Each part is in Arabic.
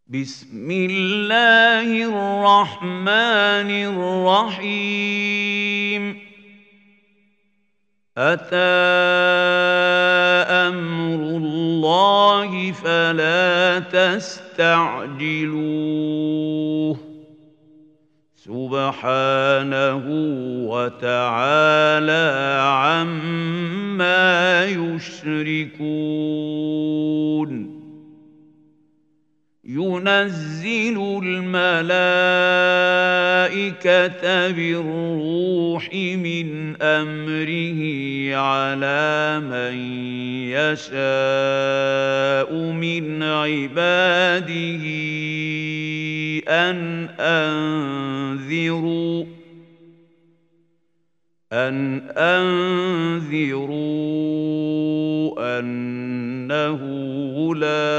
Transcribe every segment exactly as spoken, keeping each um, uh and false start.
بسم الله الرحمن الرحيم أتى أمر الله فلا تستعجلوه سبحانه وتعالى عما يشركون ينزل الملائكة بالروح من أمره على من يشاء من عباده أن أنذروا أن أنذروا أنه لا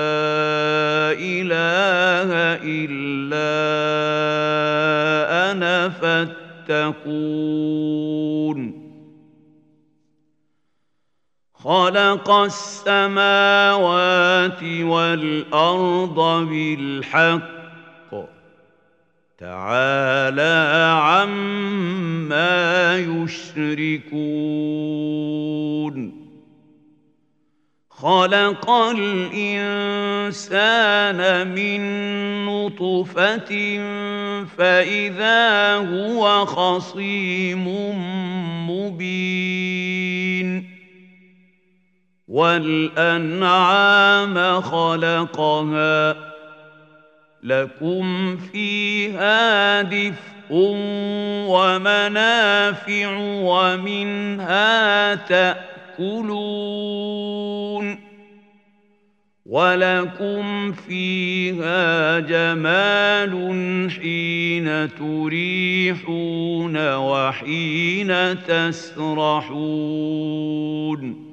إله إلا أنا فاتقون خلق السماوات والأرض بالحق تعالى عما يشركون خلق الإنسان من نطفة فإذا هو خصيم مبين والأنعام خلقها لكم فيها دفء ومنافع ومنها تأكلون ولكم فيها جمال حين تريحون وحين تسرحون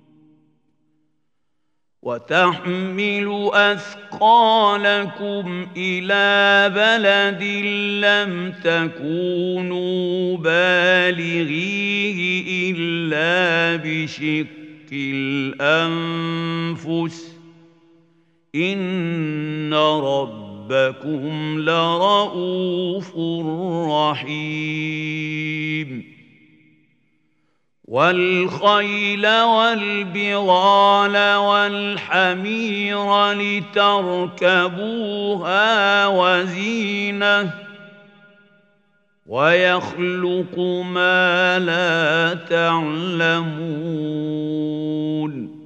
وتحمل أثقالكم إلى بلد لم تكونوا بالغيه إلا بشق الأنفس إن ربكم لرؤوف رحيم والخيل والبغال والحمير لتركبوها وزينة ويخلق ما لا تعلمون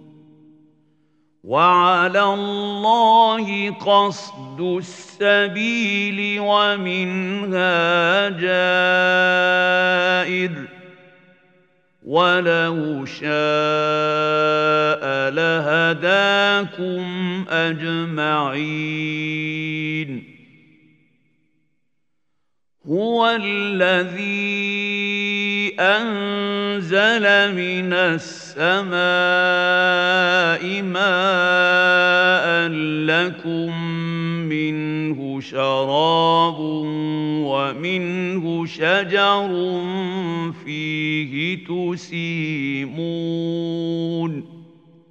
وعلى الله قصد السبيل ومنها جائر ولو شاء لهداكم أجمعين هو الذي أنزل من السماء ماء لكم منه شراب ومنه شجر فيه تسيمون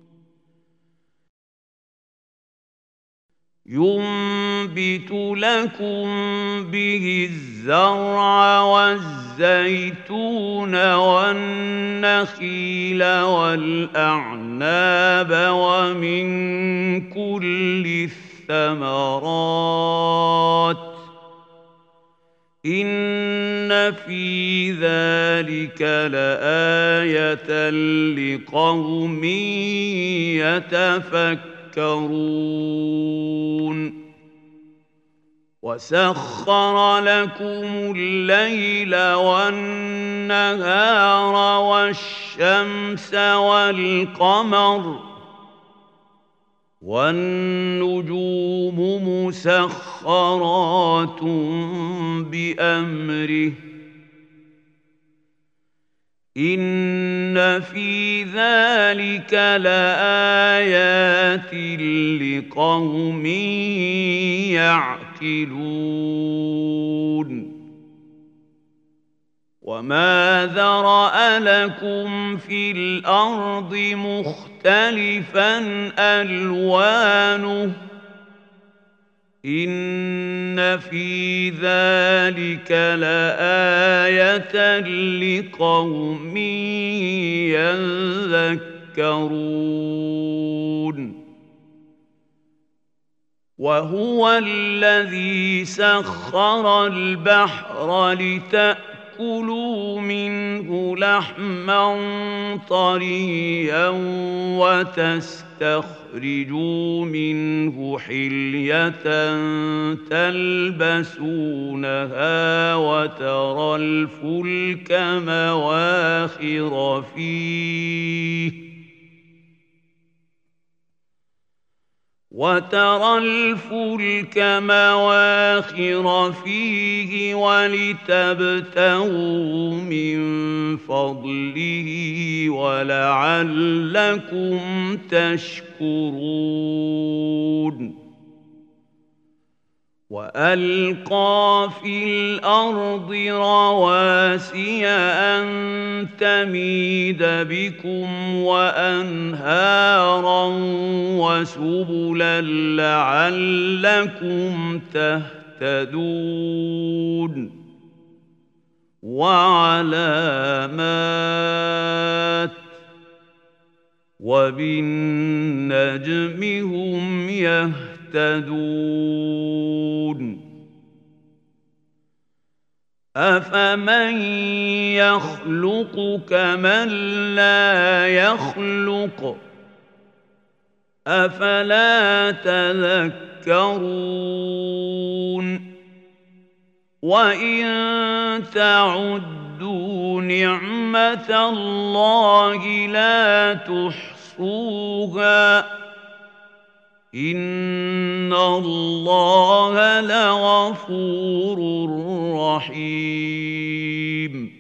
ينبت لكم به الزرع والزيتون والنخيل والأعناب ومن كل الثمرات إن في ذلك لآية لقوم يتفكرون وسخر لكم الليل والنهار والشمس والقمر والنجوم مسخرات بأمره إن في ذلك لآيات لقوم يعقلون وما ذرأ لكم في الأرض مختلفا ألوانه إن في ذلك لآية لقوم يذكرون وهو الذي سخر البحر لتأكلوا منه لحما طريا وتستخرجوا منه حلية تلبسونها وترى الفلك مواخر فيه وترى الفلك مواخر فيه ولتبتغوا من فضله ولعلكم تشكرون وألقى في الأرض رواسي أن تميد بكم وأنهارا وسبلا لعلكم تهتدون وعلامات وبالنجم هم يهتدون أفمن يخلق كمن لا يخلق أفلا تذكرون وإن تعدوا نعمة الله لا تحصوها إن الله لغفور رحيم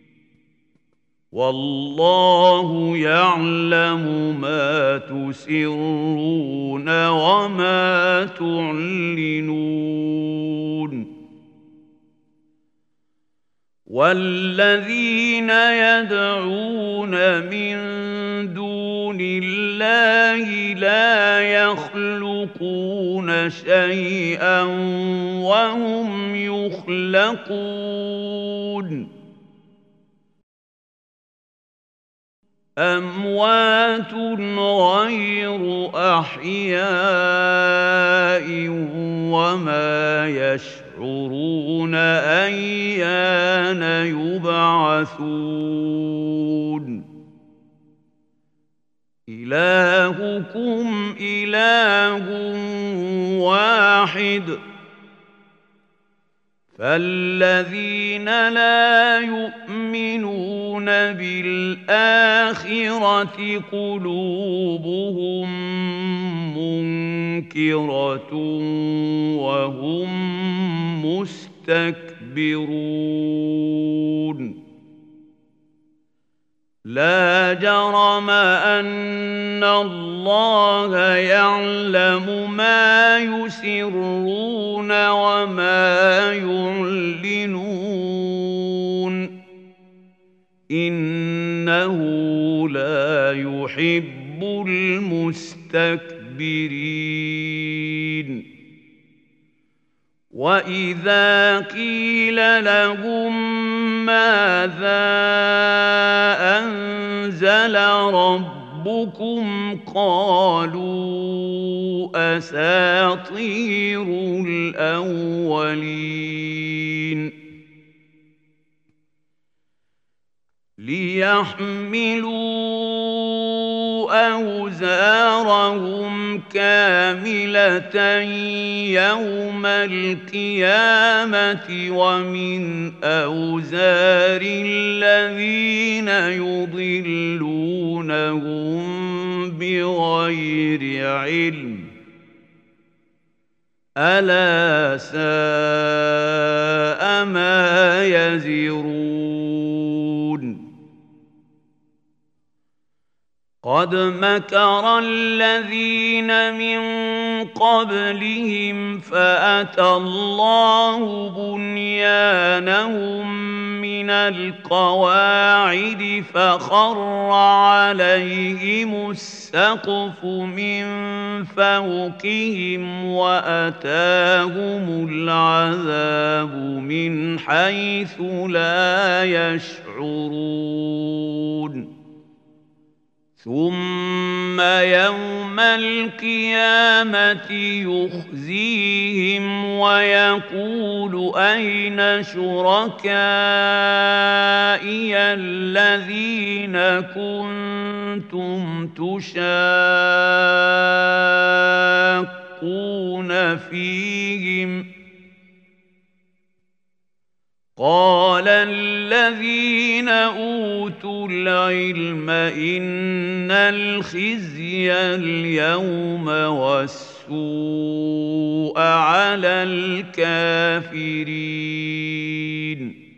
والله يعلم ما تسرون وما تعلنون والذين يدعون من دون الله لا يخلقون شيئا وهم يخلقون أموات غير أحياء وما يشعرون أيان يبعثون إلهكم إله واحد فالذين لا يؤمنون بالآخرة قلوبهم منكرة وهم مستكبرون لا جرم أن الله يعلم ما يسرون وما يعلنون إنه لا يحب المستكبرين وإذا قيل لهم ماذا أنزل ربكم قالوا أساطير الأولين ليحملوا أوزارهم كاملة يوم القيامة ومن أوزار الذين يضلونهم بغير علم ألا ساء ما يزرون قد مكر الذين من قبلهم فأتى الله بنيانهم من القواعد فخر عليهم السقف من فوقهم وأتاهم العذاب من حيث لا يشعرون ثم يوم القيامة يخزيهم ويقول أين شركائي الذين كنتم تشاقون فيهم قال الذين أوتوا العلم إن الخزي اليوم والسوء على الكافرين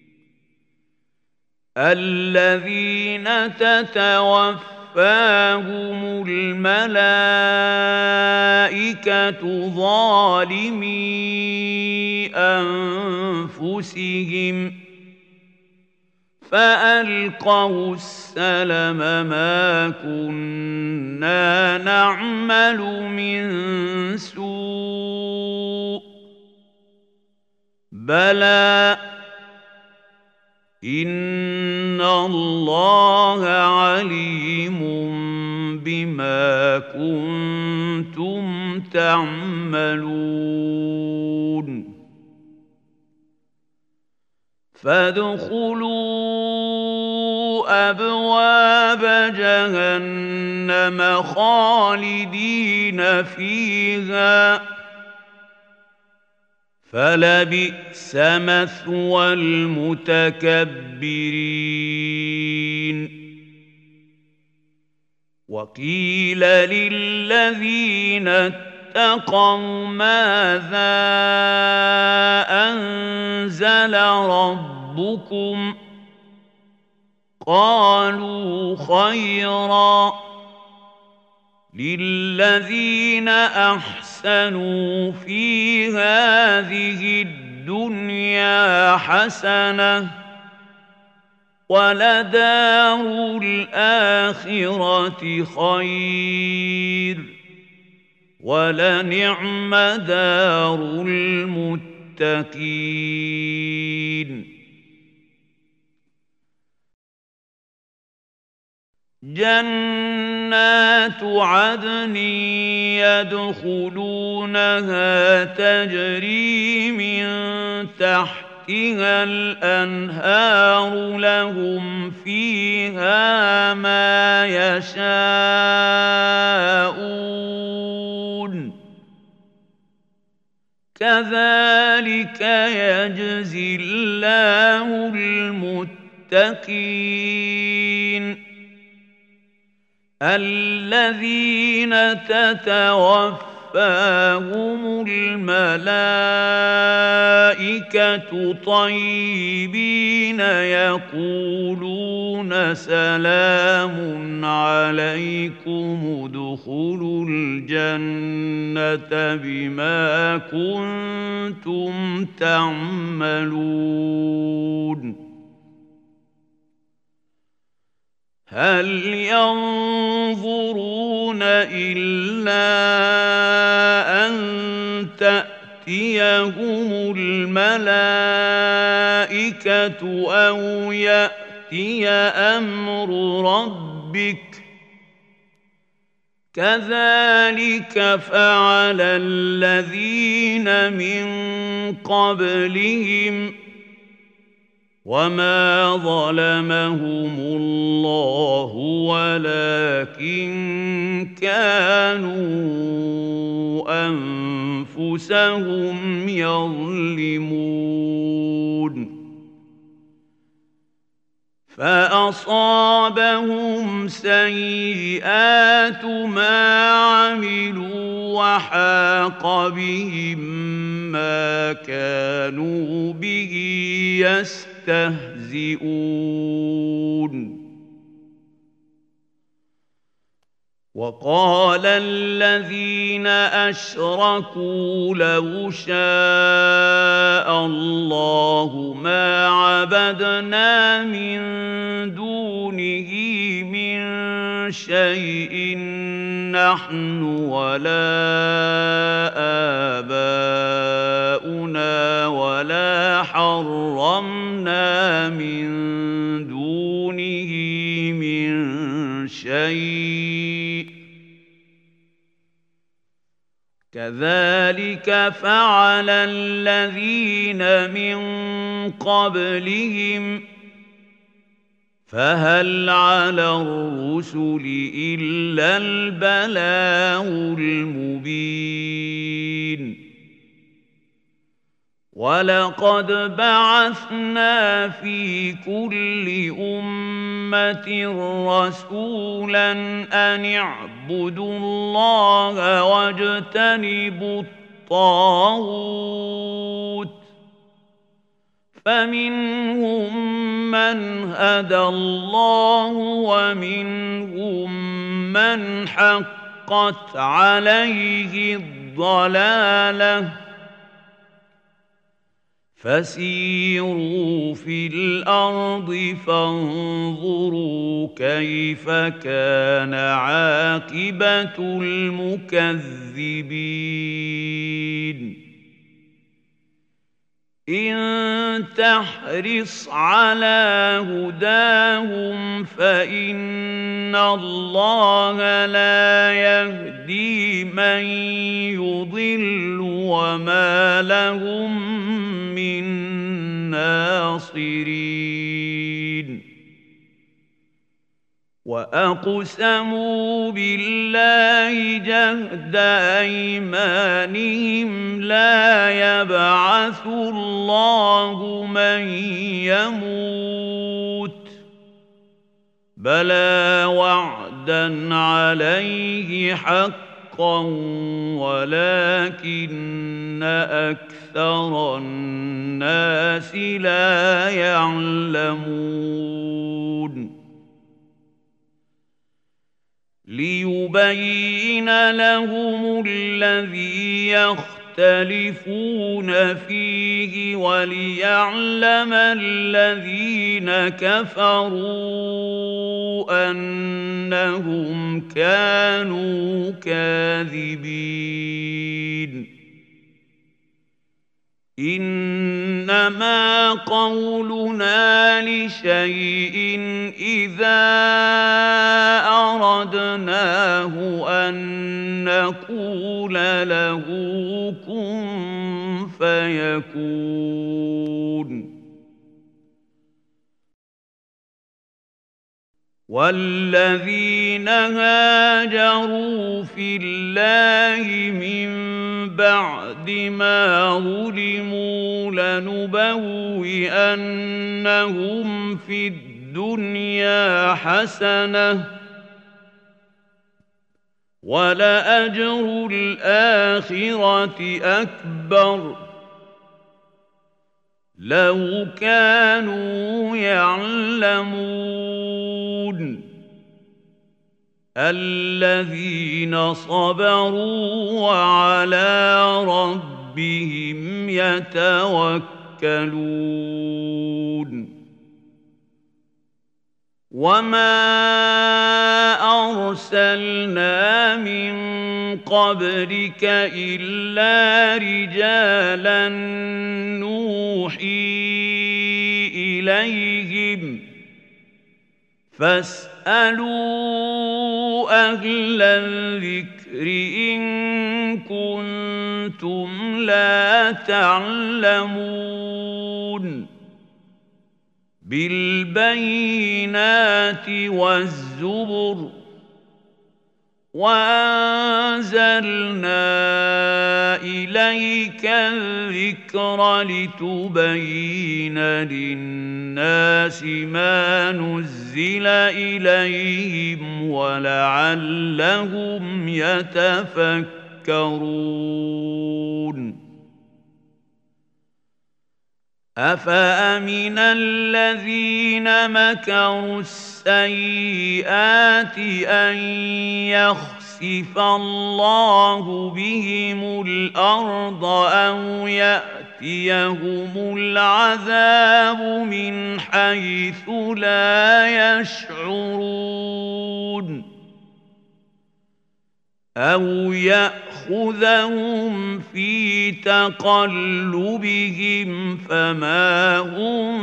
الذين تتوفاهم الملائكة ظالمي أنفسهم فألقوا السلم ما كنا نعمل من سوء بلى إن الله عليم بما كنتم تعملون فادخلوا أبواب جهنم خالدين فيها فلبئس مثوى المتكبرين وقيل للذين اتقوا ماذا أنزل ربكم قالوا خيرا للذين أحسنوا في هذه الدنيا حسنة ولدار الآخرة خير ولنعم دار المتقين جنات عدن يدخلونها تجري من تحتها الأنهار لهم فيها ما يشاءون كذلك يجزي الله المتقين الذين تتوفاهم الملائكة طيبين يقولون سلام عليكم ادخلوا الجنة بما كنتم تعملون هل ينظرون إلا أن تأتيهم الملائكة أو يأتي أمر ربك كذلك فعل الذين من قبلهم وما ظلمهم الله ولكن كانوا أنفسهم يظلمون فأصابهم سيئات ما عملوا وحاق بهم ما كانوا به يستهزئون وقال الذين أشركوا لو شاء الله ما عبدنا من دونه من شيء نحن ولا آباؤنا ولا حرمنا من دونه من شيء كذلك فعل الذين من قبلهم فهل على الرسل إلا البلاغ المبين ولقد بعثنا في كل أمة رسولا أن اعبدوا الله واجتنبوا الطاغوت فمنهم من هدى الله ومنهم من حقت عليه الضلالة فسيروا في الأرض فانظروا كيف كان عاقبة المكذبين إن تحرص على هداهم فإن الله لا يهدي من يضل وما لهم من ناصرين وأقسموا بالله جهد أيمانهم لا يبعث الله من يموت بلى وعدا عليه حقا ولكن أكثر الناس لا يعلمون ليبين لهم الذي يختلفون فيه وليعلم الذين كفروا أنهم كانوا كاذبين إنما قولنا لشيء إذا أردناه أن نقول له كن فيكون والذين هاجروا في الله من بعد ما ظلموا لنبوئنهم في الدنيا حسنة ولأجر الآخرة أكبر لو كانوا يعلمون الذين صبروا وعلى ربهم يتوكلون وما أرسلنا من قبلك إلا رجالا نوحي إليهم فاسألوا أهل الذكر إن كنتم لا تعلمون بالبينات والزبر وأنزلنا إليك الذكر لتبين للناس ما نزل إليهم ولعلهم يتفكرون أفأمن الذين مكروا السيئات أن يخسف الله بهم الأرض أو يأتيهم العذاب من حيث لا يشعرون أو يأخذهم في تقلبهم فما هم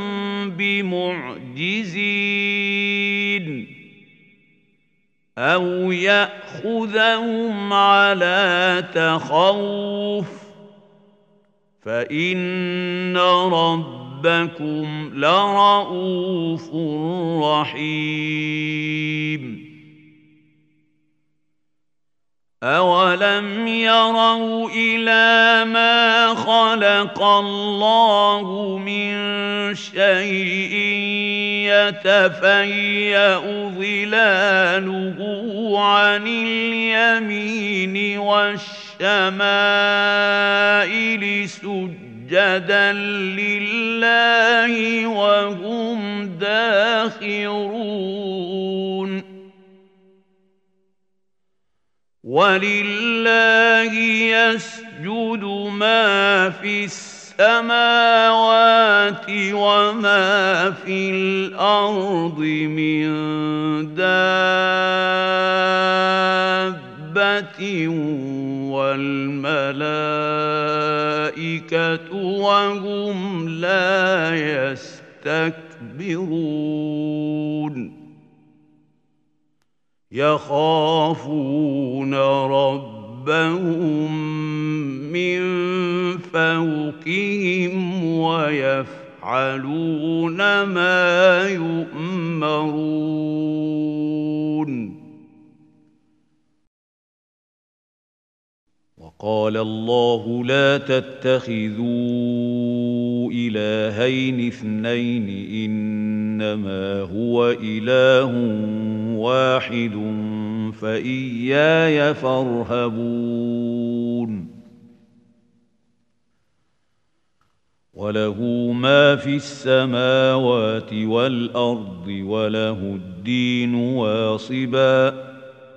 بمعجزين أو يأخذهم على تخوف فإن ربكم لرءوف رحيم أولم يروا إلى ما خلق الله من شيء يتفيأ ظلاله عن اليمين والشمائل سجدا لله وهم داخرون ولله يسجد ما في السماوات وما في الأرض من دابة والملائكة وهم لا يستكبرون يخافون ربهم من فوقهم ويفعلون ما يؤمرون وقال الله لا تتخذوا إلهين اثنين إنما هو إله واحد فإياي فارهبون وله ما في السماوات والأرض وله الدين واصبا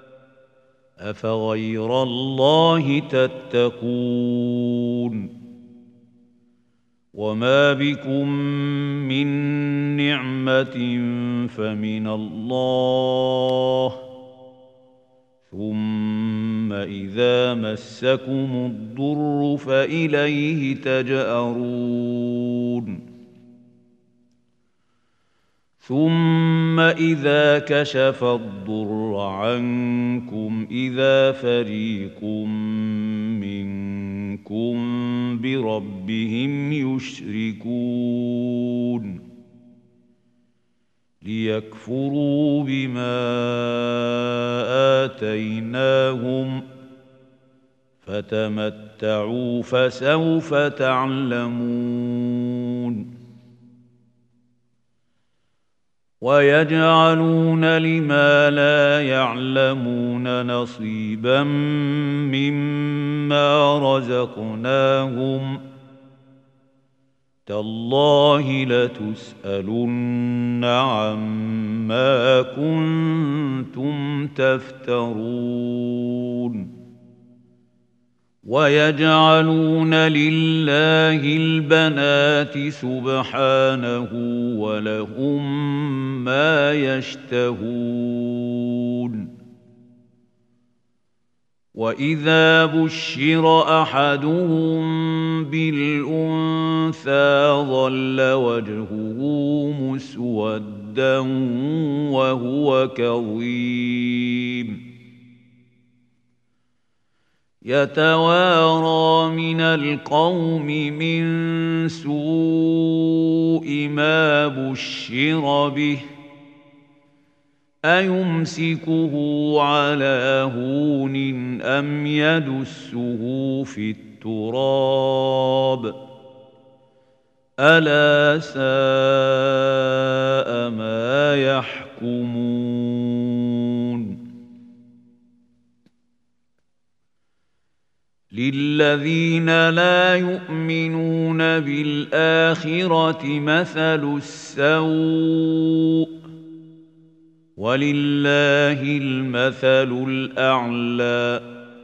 أفغير الله تتقون وما بكم من نعمة فمن الله ثم إذا مسكم الضر فإليه تجأرون ثم إذا كشف الضر عنكم إذا فريق منكم بربهم يشركون ليكفروا بما آتيناهم فتمتعوا فسوف تعلمون ويجعلون لما لا يعلمون نصيبا مما رزقناهم تالله لتسألن عما كنتم تفترون ويجعلون لله البنات سبحانه ولهم ما يشتهون وإذا بشر أحدهم بالأنثى ظل وجهه مسودا وهو كظيم يتوارى من القوم من سوء ما بشر به أيمسكه على هون أم يدسه في التراب ألا ساء ما يحكمون للذين لا يؤمنون بالآخرة مثل السوء ولله المثل الأعلى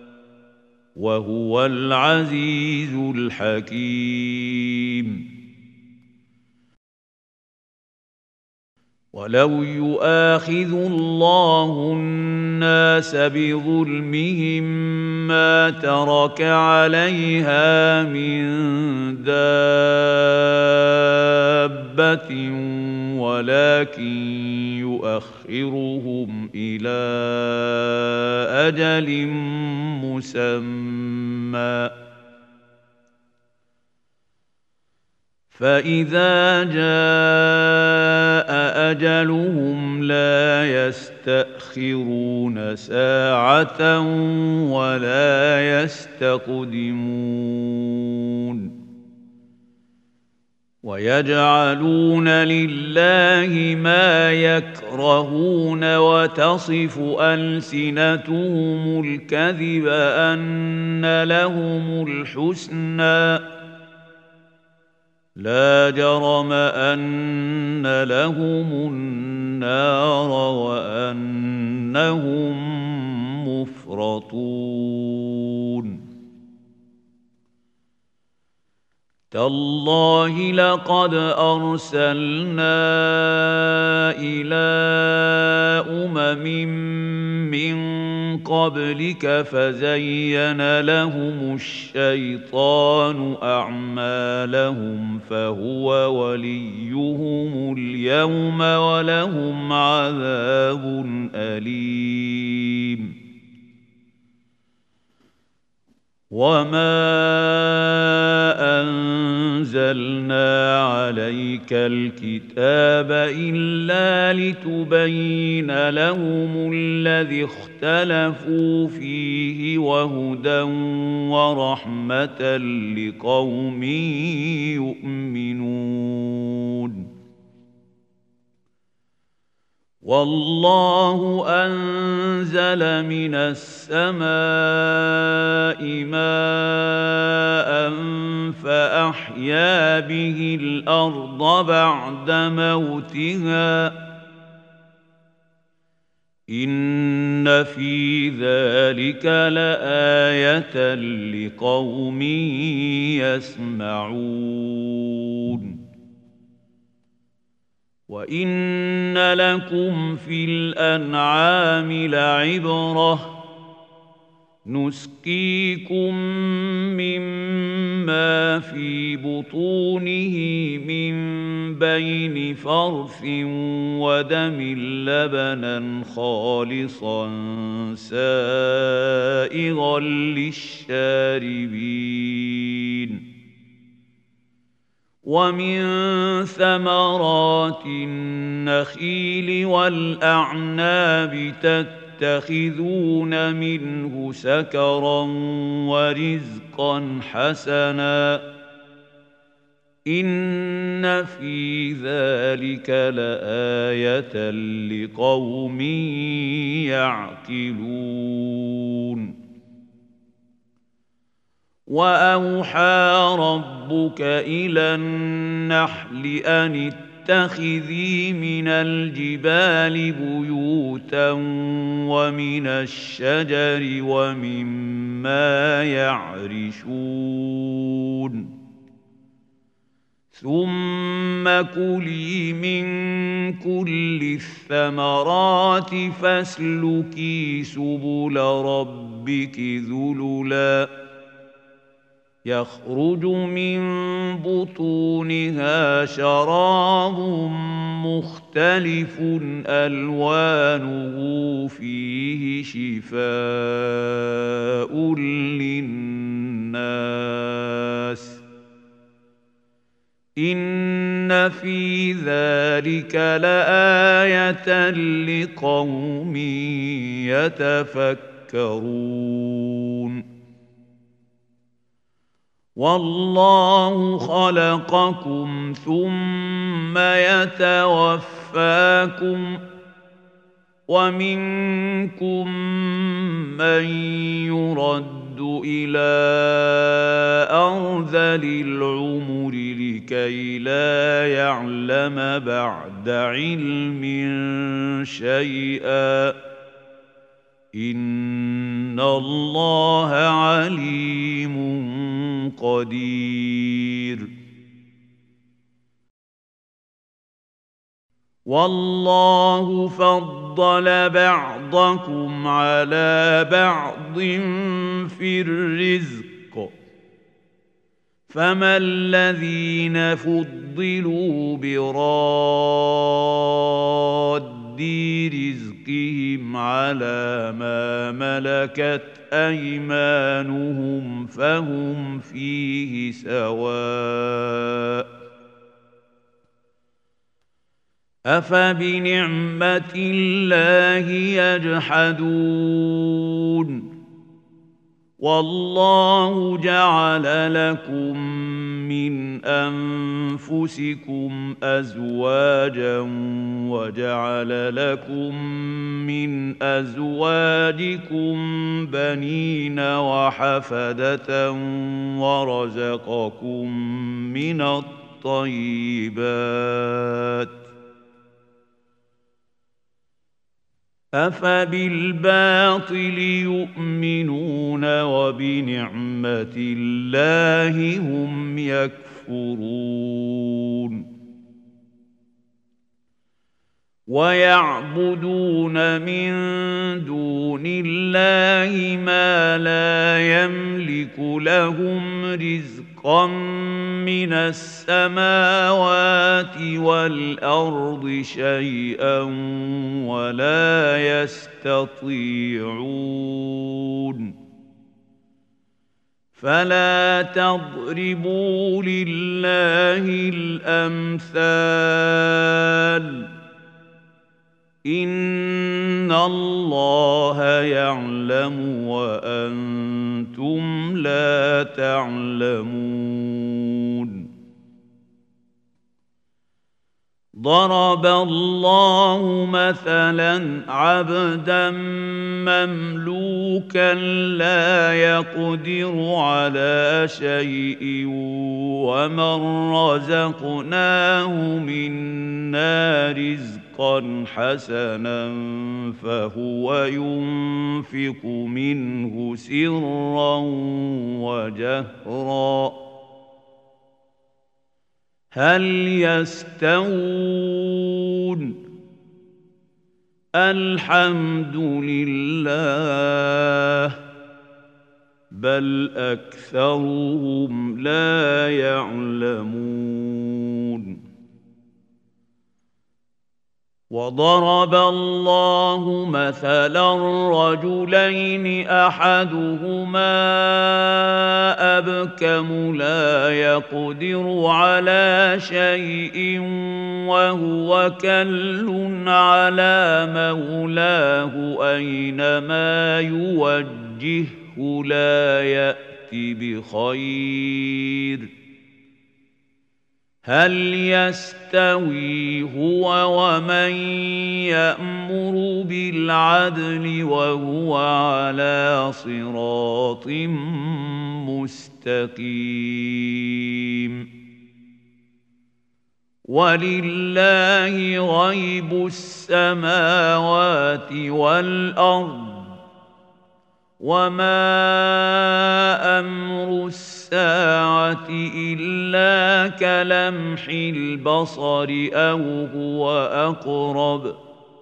وهو العزيز الحكيم. ولو يؤاخذ الله الناس بظلمهم ما ترك عليها من دابة ولكن يؤخرهم إلى أجل مسمى فإذا جاء أجلهم لا يستأخرون ساعة ولا يستقدمون. ويجعلون لله ما يكرهون وتصف ألسنتهم الكذب أن لهم الحسنى لا جرم أن لهم النار وأنهم مفرطون. تالله لقد أرسلنا إلى أمم من قبلك فزين لهم الشيطان أعمالهم فهو وليهم اليوم ولهم عذاب أليم. وما أنزلنا عليك الكتاب إلا لتبين لهم الذي اختلفوا فيه وهدى ورحمة لقوم يؤمنون. والله أنزل من السماء ماء فأحيا به الأرض بعد موتها إن في ذلك لآية لقوم يسمعون. وإن لكم في الأنعام لعبرة نسقيكم مما في بطونه من بين فرث ودم لبنا خالصا سائغا للشاربين ومن ثمرات النخيل والأعناب تتخذون منه سكرا ورزقا حسنا إن في ذلك لآية لقوم يعقلون. وأوحى ربك إلى النحل أن اتخذي من الجبال بيوتا ومن الشجر ومما يعرشون ثم كلي من كل الثمرات فاسلكي سبل ربك ذللا يخرج من بطونها شراب مختلف ألوانه فيه شفاء للناس إن في ذلك لآية لقوم يتفكرون. والله خلقكم ثم يتوفاكم ومنكم من يرد يرد إلى أرذل العمر لكي لا يعلم بعد علم شيئا إن الله عليم قدير والله فضل بعضكم على بعض في الرزق فما الذين فضلوا براد رزقهم على ما ملكت أيمانهم فهم فيه سواء أفبنعمة الله يجحدون والله جعل لكم من أنفسكم أزواجا وجعل لكم من أزواجكم بنين وحفدة ورزقكم من الطيبات أفبالباطل يؤمنون وبنعمة الله هم يكفرون ويعبدون من دون الله ما لا يملك لهم رزقا من السماوات والأرض شيئا ولا يستطيعون فلا تضربوا لله الأمثال إن الله يعلم وأنتم لا تعلمون ضرب الله مثلا عبدا مملوكا لا يقدر على شيء ومن رزقناه منا رزقا حسنا فهو ينفق منه سرا وجهرا هل يستوون الحمد لله بل أكثرهم لا يعلمون وضرب الله مثلا رجلين أحدهما أبكم لا يقدر على شيء وهو كل على مولاه أينما يوجهه لا يأتي بخير هل يستوي هو ومن يأمر بالعدل وهو على صراط مستقيم ولله غيب السماوات والأرض وما أمر الساعة إلا كلمح البصر أو هو أقرب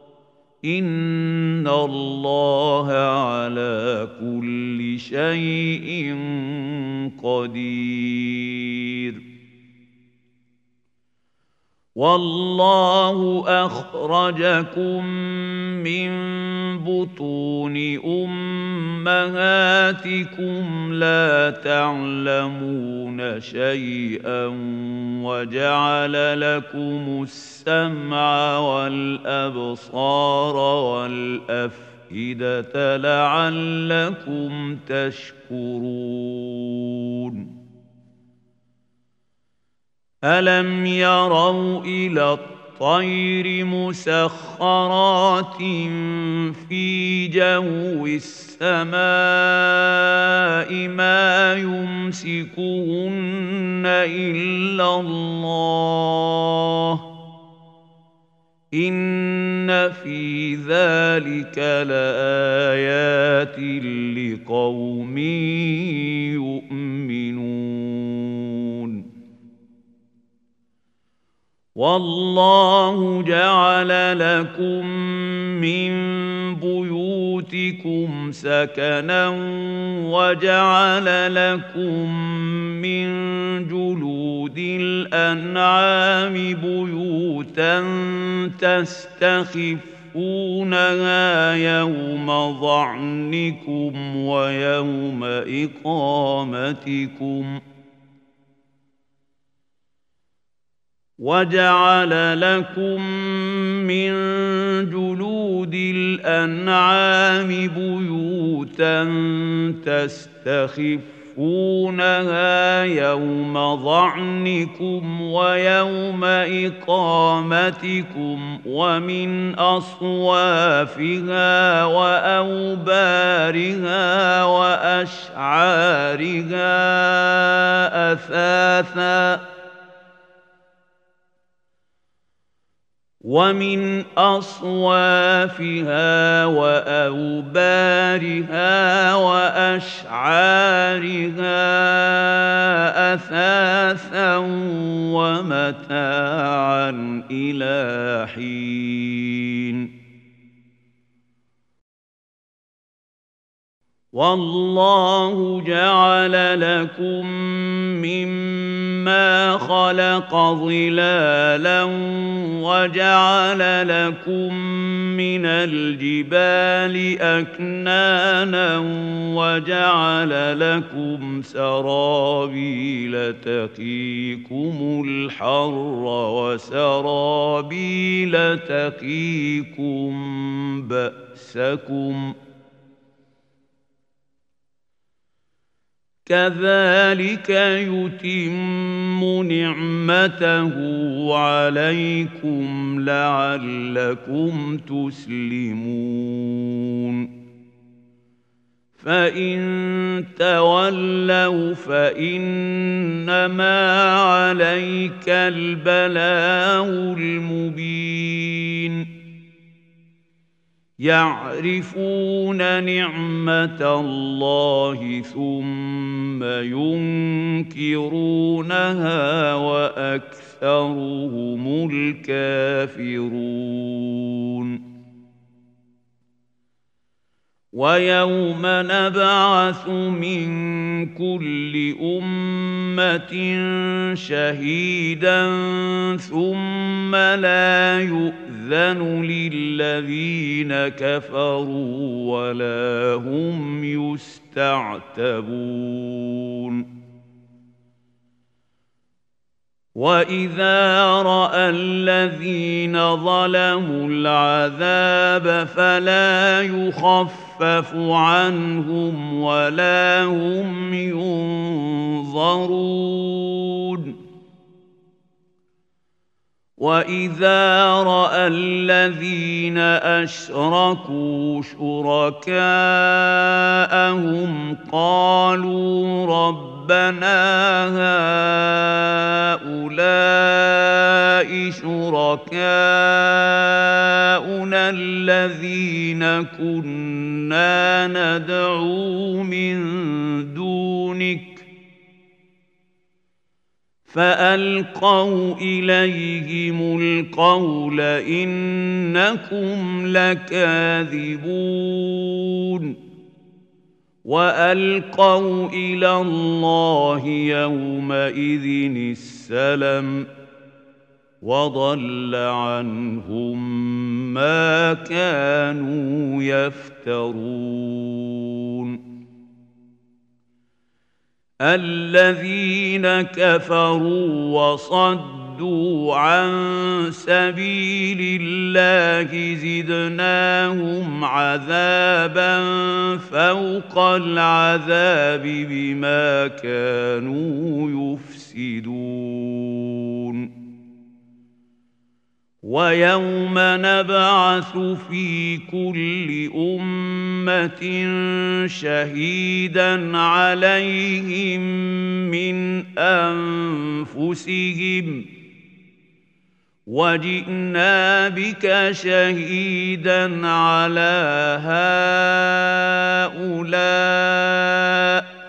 إن الله على كل شيء قدير والله أخرجكم من بطون أمهاتكم لا تعلمون شيئا وجعل لكم السمع والأبصار والأفئدة لعلكم تشكرون ألم يروا إلى الطير والطير مسخرات في جو السماء ما يمسكهن إلا الله إن في ذلك لآيات لقوم يؤمنون والله جعل لكم من بيوتكم سكنا وجعل لكم من جلود الأنعام بيوتا تستخفونها يوم ظعنكم ويوم إقامتكم وجعل لكم من جلود الأنعام بيوتا تستخفونها يوم ظعنكم ويوم إقامتكم ومن أصوافها وأوبارها وأشعارها أثاثا ومن أصوافها وأوبارها وأشعارها أثاثا ومتاعا إلى حين والله جعل لكم مما خلق ظلالا وجعل لكم من الجبال أكنانا وجعل لكم سرابيل تقيكم الحر وسرابيل تقيكم بأسكم كذلك يتم نعمته عليكم لعلكم تسلمون فإن تولوا فإنما عليك البلاغ المبين يعرفون نعمة الله ثم ينكرونها وأكثرهم الكافرون ويوم نبعث من كل أمة شهيدا ثم لا يؤذن للذين كفروا ولا هم يستعتبون وإذا رأى الذين ظلموا العذاب فلا يخفف عنهم ولا هم ينظرون وإذا رأى الذين أشركوا شركاءهم قالوا ربنا هؤلاء شركاؤنا الذين كنا ندعو من دونك فألقوا إليهم القول إنكم لكاذبون وألقوا إلى الله يومئذ السلم وضل عنهم ما كانوا يفترون الذين كفروا وصدوا عن سبيل الله زدناهم عذابا فوق العذاب بما كانوا يفسدون ويوم نبعث في كل أمة شهيدا عليهم من أنفسهم وجئنا بك شهيدا على هؤلاء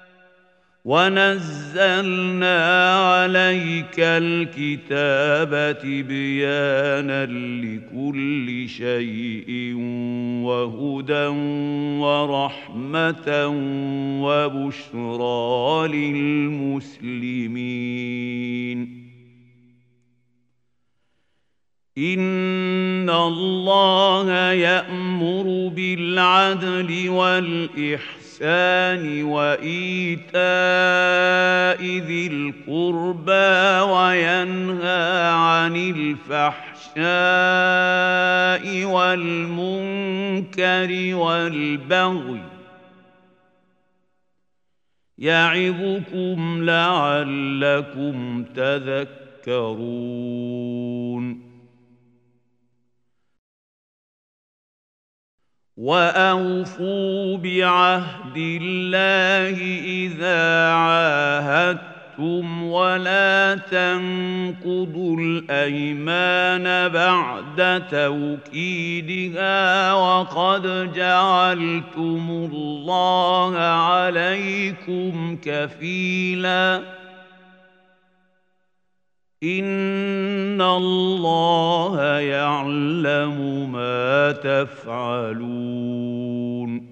ونزلنا عليك الكتاب تبيانا لكل شيء وهدى ورحمة وبشرى للمسلمين إن الله يأمر بالعدل والإحسان وإيتاء ذي القربى وينهى عن الفحشاء والمنكر والبغي يعظكم لعلكم تذكرون وأوفوا بعهد الله إذا عاهدتم ولا تنقضوا الأيمان بعد توكيدها وقد جعلتم الله عليكم كفيلاً إن الله يعلم ما تفعلون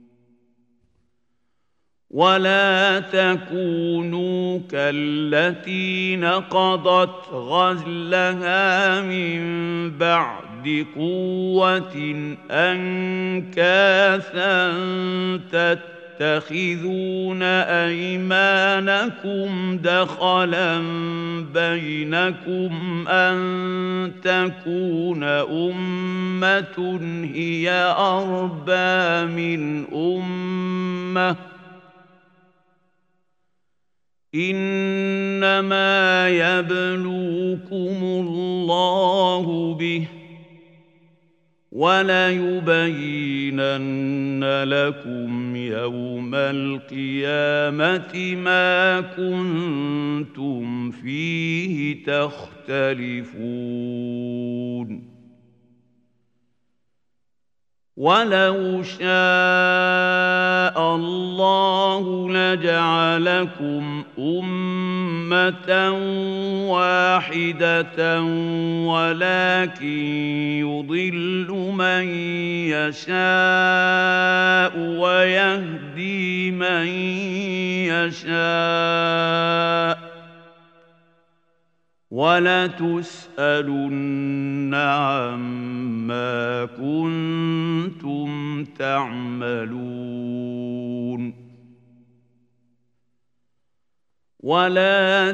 ولا تكونوا كالتي نقضت غزلها من بعد قوة أنكاثا تتخذون أيمانكم دخلا بينكم أن تكون أمة هي أربى من أمة إنما يبلوكم الله به وليبينن لكم يوم القيامة ما كنتم فيه تختلفون ولو شاء الله لجعلكم أمة واحدة ولكن يضل من يشاء ويهدي من يشاء ولتسألن عما كنتم تعملون ولا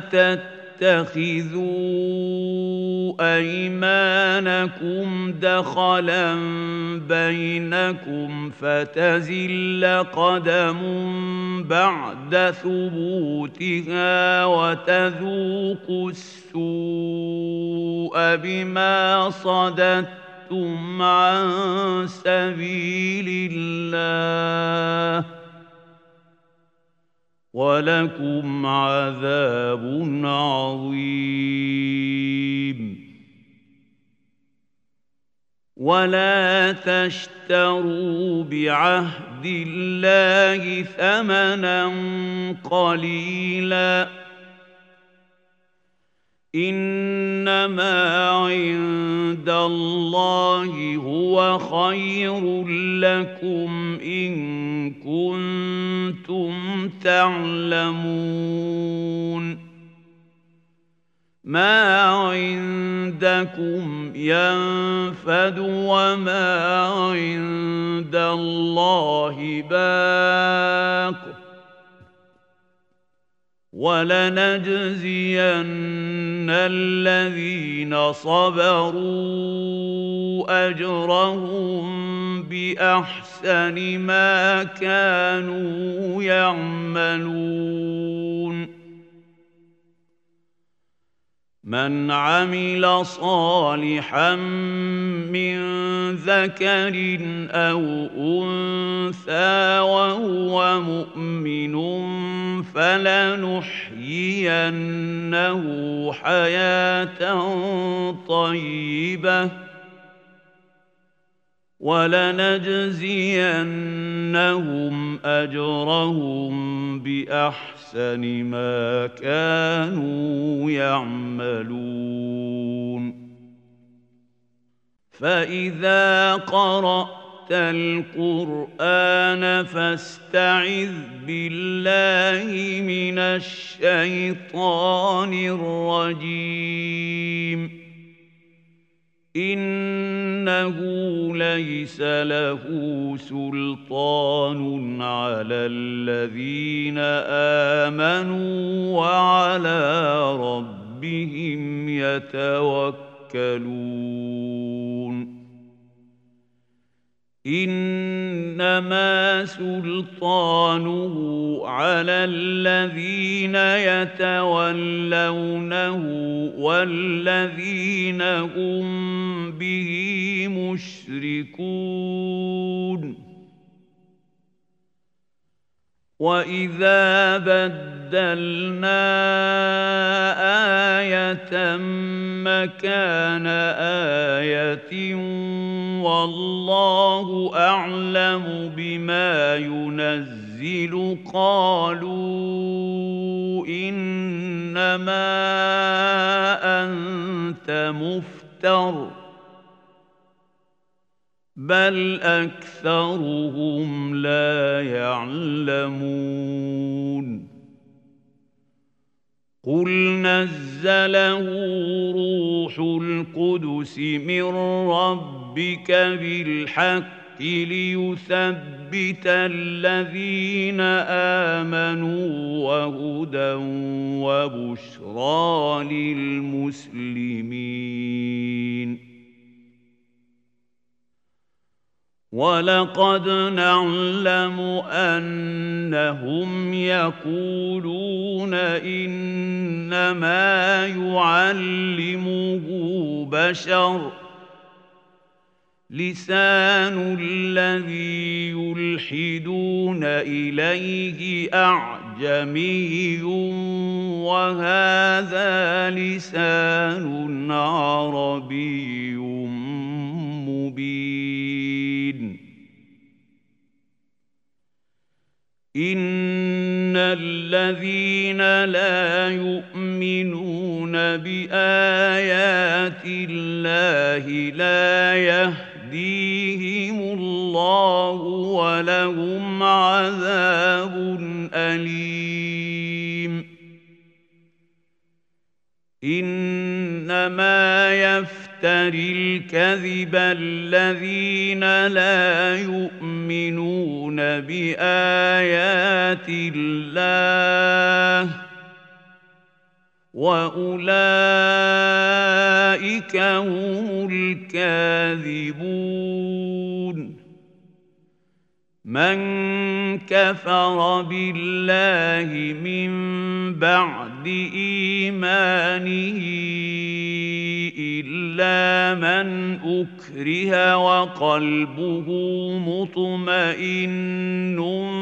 تتخذوا أيمانكم دخلا بينكم فتزل قدم بعد ثبوتها وتذوقوا السوء بما صددتم عن سبيل الله ولكم عذاب عظيم ولا تشتروا بعهد الله ثمنا قليلا إنما عند الله هو خير لكم إن كنتم تعلمون ما عندكم ينفد وما عند الله باق ولنجزين الذين صبروا أجرهم بأحسن ما كانوا يعملون من عمل صالحا من ذكر أو أنثى وهو مؤمن فلنحيينه حياة طيبة ولنجزينهم أجرهم بأحسن ما كانوا يعملون فإذا قرأت القرآن فاستعذ بالله من الشيطان الرجيم إنه ليس له سلطان على الذين آمنوا وعلى ربهم يتوكلون إنما سلطانه على الذين يتولونه والذين هم به مشركون وإذا بدلنا آية مكان آية والله أعلم بما ينزل قالوا إنما أنت مفتر بل أكثرهم لا يعلمون قل نزله روح القدس من ربك بالحق ليثبت الذين آمنوا وهدى وبشرى للمسلمين ولقد نعلم أنهم يقولون إنما يعلمه بشر لسان الذي يلحدون إليه أعجمي وهذا لسان عربي مبين إن الذين لا يؤمنون بآيات الله لا يهديهم الله ولهم عذاب أليم إنما يفتح الكذب الذين لا يؤمنون بآيات الله وأولئك هم الكاذبون من كفر بالله من بعد إيمانه إلا من أكره وقلبه مطمئن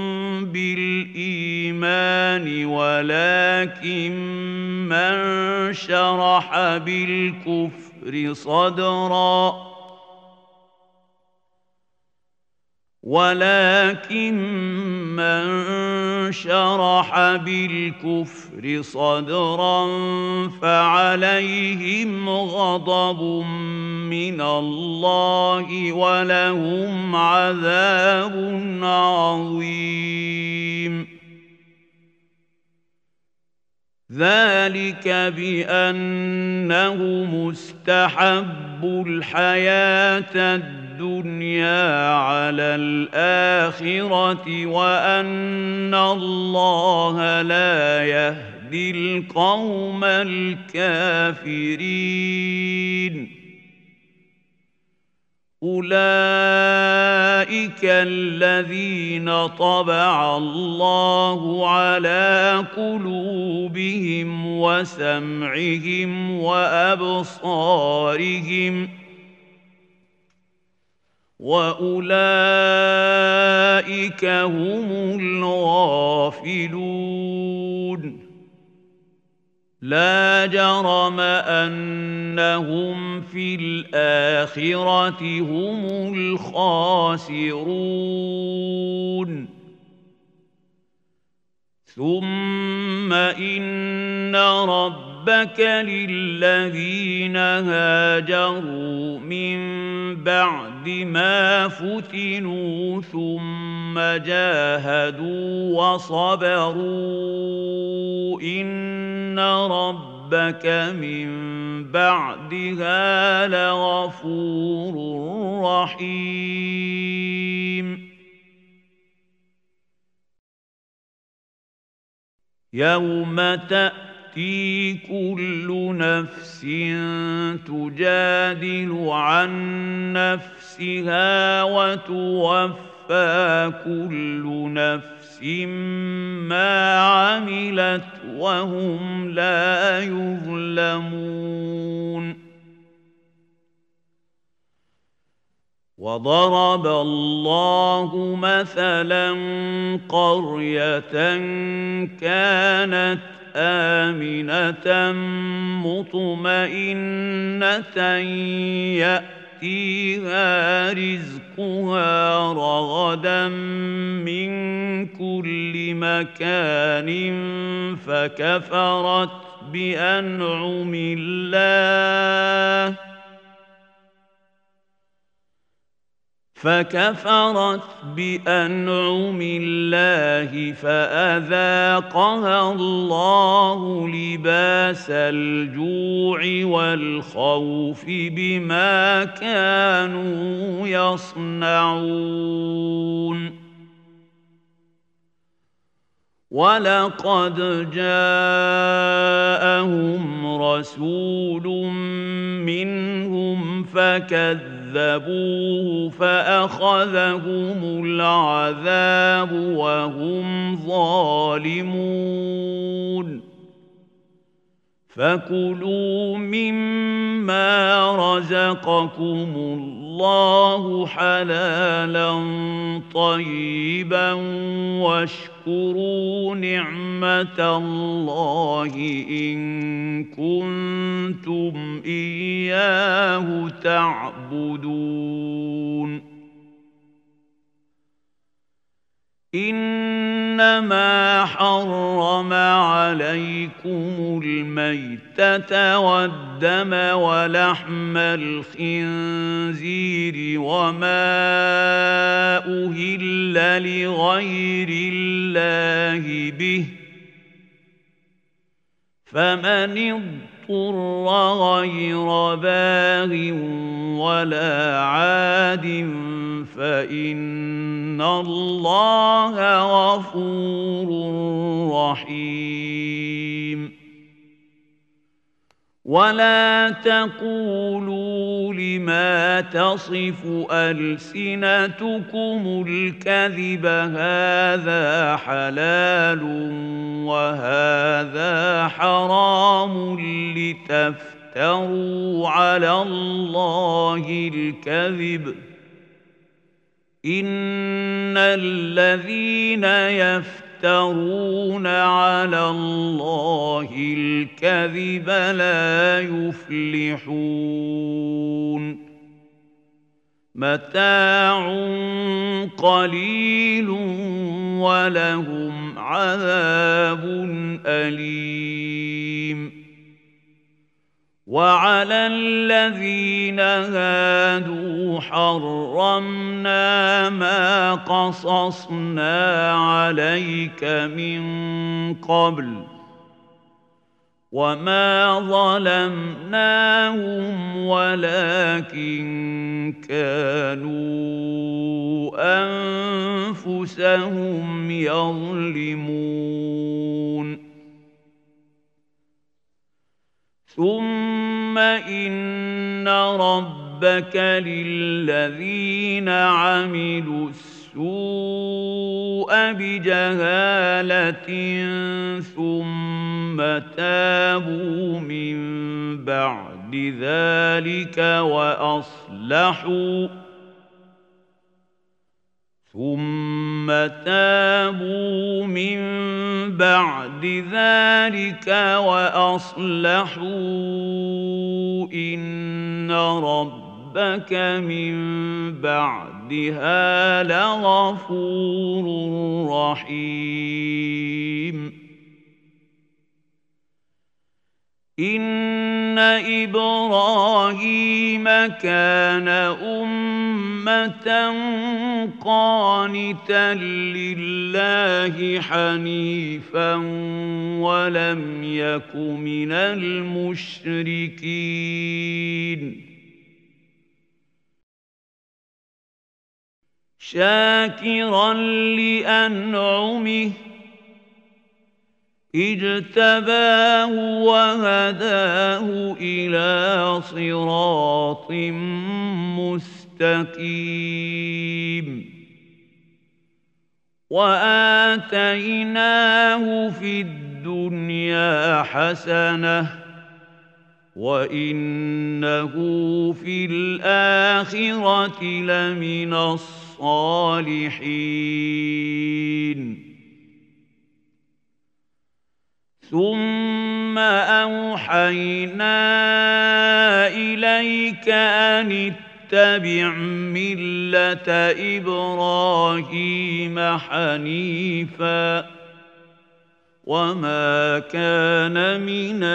بالإيمان ولكن من شرح بالكفر صدرا ولكن من شرح بالكفر صدرا فعليهم غضب من الله ولهم عذاب عظيم ذلك بأنه مستحب الحياة الدنيا على الآخرة وأن الله لا يهدي القوم الكافرين أولئك الذين طبع الله على قلوبهم وسمعهم وأبصارهم وأولئك هم الغافلون لا جرم أنهم في الآخرة هم الخاسرون ثم إن ربك للذين هاجروا من بعد ما فتنوا ثم جاهدوا وصبروا إن ربك من بعدها لغفور رحيم يوم تأتي كل نفس تجادل عن نفسها وتوفى كل نفس ما عملت وهم لا يظلمون وضرب الله مثلا قرية كانت آمنة مطمئنة يأتيها رزقها رغدا من كل مكان فكفرت بأنعم الله فكفرت بأنعم الله فأذاقها الله لباس الجوع والخوف بما كانوا يصنعون ولقد جاءهم رسول منهم فكذبوه فأخذهم العذاب وهم ظالمون فكلوا مما رزقكم الله حلالا طيبا واشكروا نعمة الله إن كنتم إياه تعبدون إنما حرم عليكم الميتة والدم ولحم الخنزير وما أهل لغير الله به فمن اضطر غير باغ ولا عاد فإن الله غفور رحيم ولا تقولوا لما تصف ألسنتكم الكذب هذا حلال وهذا حرام لتفتروا على الله الكذب إن الذين يفترون على الله الكذب لا يفلحون متاع قليل ولهم عذاب أليم وعلى الذين هادوا حرمنا ما قصصنا عليك من قبل وما ظلمناهم ولكن كانوا أنفسهم يظلمون ثم إن ربك ربك للذين عملوا السوء بجهالة ثم تابوا من بعد ذلك وأصلحوا ثم تابوا من بعد ذلك وأصلحوا إن ربك من بعدها لغفور رحيم إن إبراهيم كان أمة قانتا لله حنيفا ولم يك من المشركين شاكرا لأنعمه اجتباه وهداه إلى صراط مستقيم وآتيناه في الدنيا حسنة وإنه في الآخرة لمن الصالحين ثم أوحينا إليك أن اتبع ملة إبراهيم حنيفا وما كان من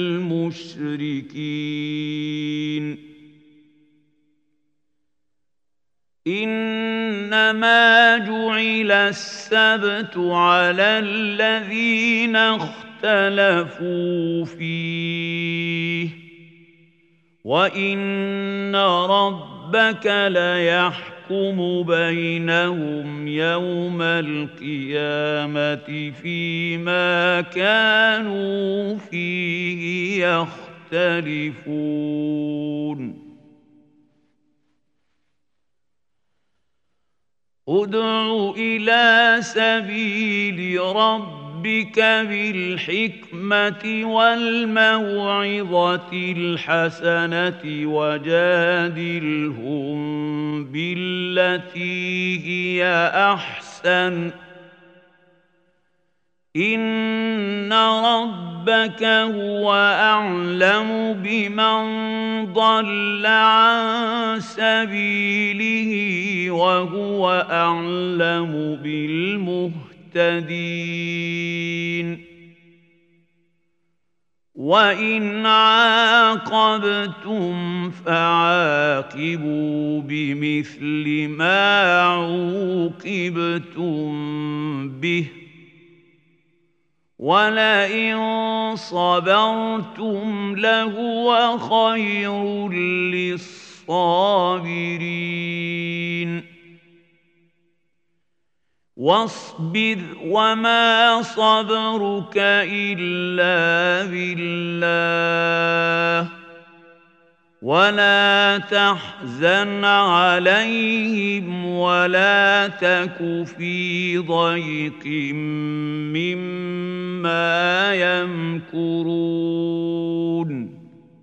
المشركين إنما جعل السبت على الذين اختلفوا فيه وإن ربك ليحكم بينهم يوم القيامة فيما كانوا فيه يختلفون ادع إلى سبيل ربك بالحكمة والموعظة الحسنة وجادلهم بالتي هي أحسن إن ربك هو أعلم بمن ضل عن سبيله وهو أعلم بالمهتدين وإن عاقبتم فعاقبوا بمثل ما عوقبتم به ولئن صبرتم لهو خير للصابرين واصبر وما صبرك إلا بالله ولا تحزن عليهم ولا تك في ضيق مما يمكرون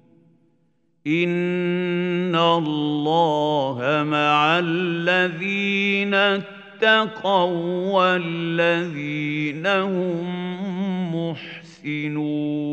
إن الله مع الذين اتقوا والذين هم محسنون